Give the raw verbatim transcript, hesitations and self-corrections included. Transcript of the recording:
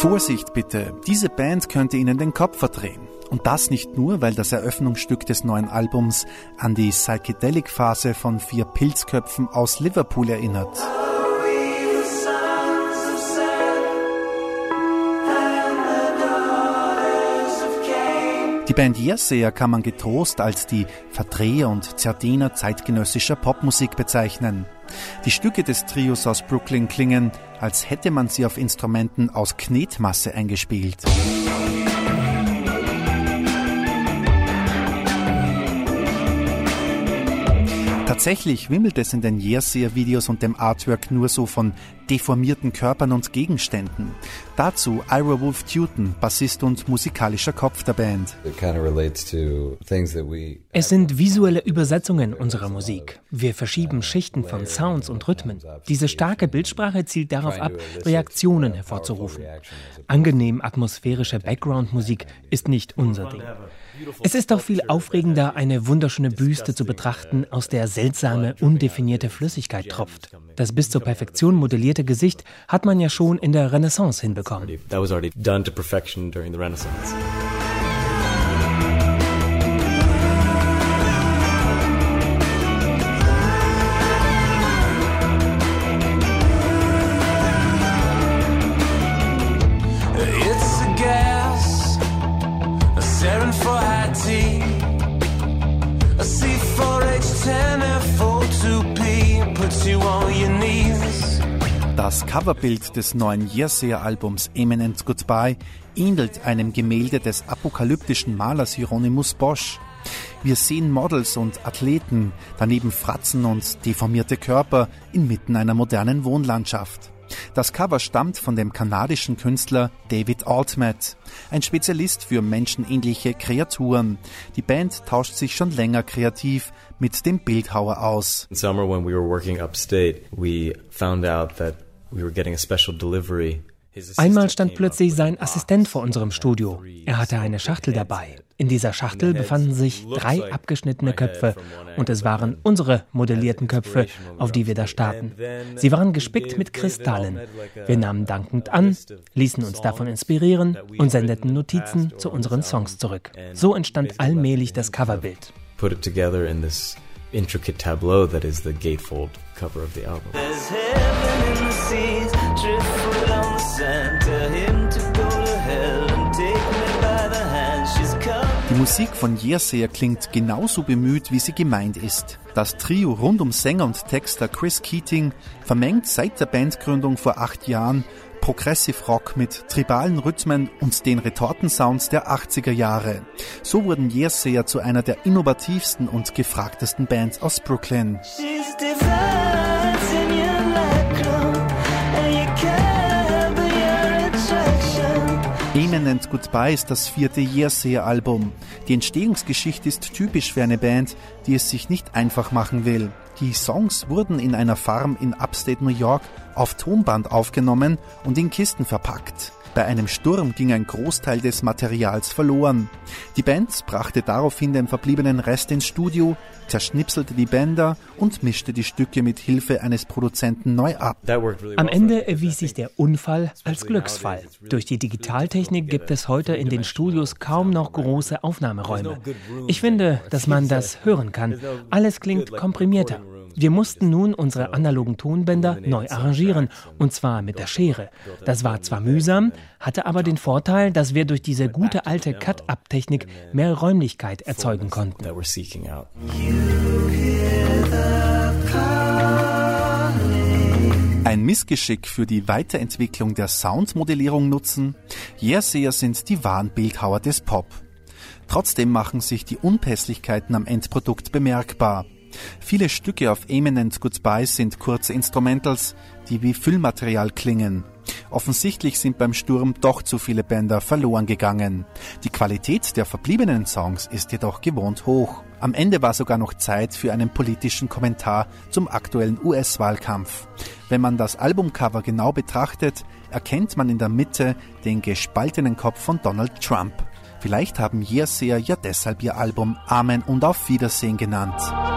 Vorsicht bitte, diese Band könnte Ihnen den Kopf verdrehen. Und das nicht nur, weil das Eröffnungsstück des neuen Albums an die Psychedelic-Phase von vier Pilzköpfen aus Liverpool erinnert. Die Band Yearsayer kann man getrost als die Verdreher und Zerdener zeitgenössischer Popmusik bezeichnen. Die Stücke des Trios aus Brooklyn klingen, als hätte man sie auf Instrumenten aus Knetmasse eingespielt. Tatsächlich wimmelt es in den Yearsayer-Videos und dem Artwork nur so von deformierten Körpern und Gegenständen. Dazu Ira Wolf Teuton, Bassist und musikalischer Kopf der Band. Es sind visuelle Übersetzungen unserer Musik. Wir verschieben Schichten von Sounds und Rhythmen. Diese starke Bildsprache zielt darauf ab, Reaktionen hervorzurufen. Angenehm atmosphärische Background-Musik ist nicht unser Ding. Es ist auch viel aufregender, eine wunderschöne Büste zu betrachten, aus der seltsame, undefinierte Flüssigkeit tropft. Das bis zur Perfektion modellierte Gesicht hat man ja schon in der Renaissance hinbekommen. That was already done to perfection during the Renaissance. Das Coverbild des neuen Yearsayer-Albums Eminent Goodbye ähnelt einem Gemälde des apokalyptischen Malers Hieronymus Bosch. Wir sehen Models und Athleten, daneben Fratzen und deformierte Körper inmitten einer modernen Wohnlandschaft. Das Cover stammt von dem kanadischen Künstler David Altmet, ein Spezialist für menschenähnliche Kreaturen. Die Band tauscht sich schon länger kreativ mit dem Bildhauer aus. In summer when we were working upstate, we found out that we were getting a special delivery. Einmal stand plötzlich sein Assistent vor unserem Studio. Er hatte eine Schachtel dabei. In dieser Schachtel befanden sich drei abgeschnittene Köpfe und es waren unsere modellierten Köpfe, auf die wir da starrten. Sie waren gespickt mit Kristallen. Wir nahmen dankend an, ließen uns davon inspirieren und sendeten Notizen zu unseren Songs zurück. So entstand allmählich das Coverbild. Put it together in this intricate tableau that is the gatefold cover of the album. Die Musik von Yearsayer klingt genauso bemüht, wie sie gemeint ist. Das Trio rund um Sänger und Texter Chris Keating vermengt seit der Bandgründung vor acht Jahren Progressive Rock mit tribalen Rhythmen und den Retortensounds der achtziger Jahre. So wurden Yearsayer zu einer der innovativsten und gefragtesten Bands aus Brooklyn. Eminent Goodbye ist das vierte Yearsayer-Album. Die Entstehungsgeschichte ist typisch für eine Band, die es sich nicht einfach machen will. Die Songs wurden in einer Farm in Upstate New York auf Tonband aufgenommen und in Kisten verpackt. Bei einem Sturm ging ein Großteil des Materials verloren. Die Band brachte daraufhin den verbliebenen Rest ins Studio, zerschnipselte die Bänder und mischte die Stücke mit Hilfe eines Produzenten neu ab. Am Ende erwies sich der Unfall als Glücksfall. Durch die Digitaltechnik gibt es heute in den Studios kaum noch große Aufnahmeräume. Ich finde, dass man das hören kann. Alles klingt komprimierter. Wir mussten nun unsere analogen Tonbänder neu arrangieren, und zwar mit der Schere. Das war zwar mühsam, hatte aber den Vorteil, dass wir durch diese gute alte Cut-Up-Technik mehr Räumlichkeit erzeugen konnten. Ein Missgeschick für die Weiterentwicklung der Soundmodellierung nutzen? Yearsayer sind die wahren Bildhauer des Pop. Trotzdem machen sich die Unpässlichkeiten am Endprodukt bemerkbar. Viele Stücke auf Eminent Goodbye sind kurze Instrumentals, die wie Füllmaterial klingen. Offensichtlich sind beim Sturm doch zu viele Bänder verloren gegangen. Die Qualität der verbliebenen Songs ist jedoch gewohnt hoch. Am Ende war sogar noch Zeit für einen politischen Kommentar zum aktuellen U S-Wahlkampf. Wenn man das Albumcover genau betrachtet, erkennt man in der Mitte den gespaltenen Kopf von Donald Trump. Vielleicht haben Yearsayer ja deshalb ihr Album Amen und Auf Wiedersehen genannt.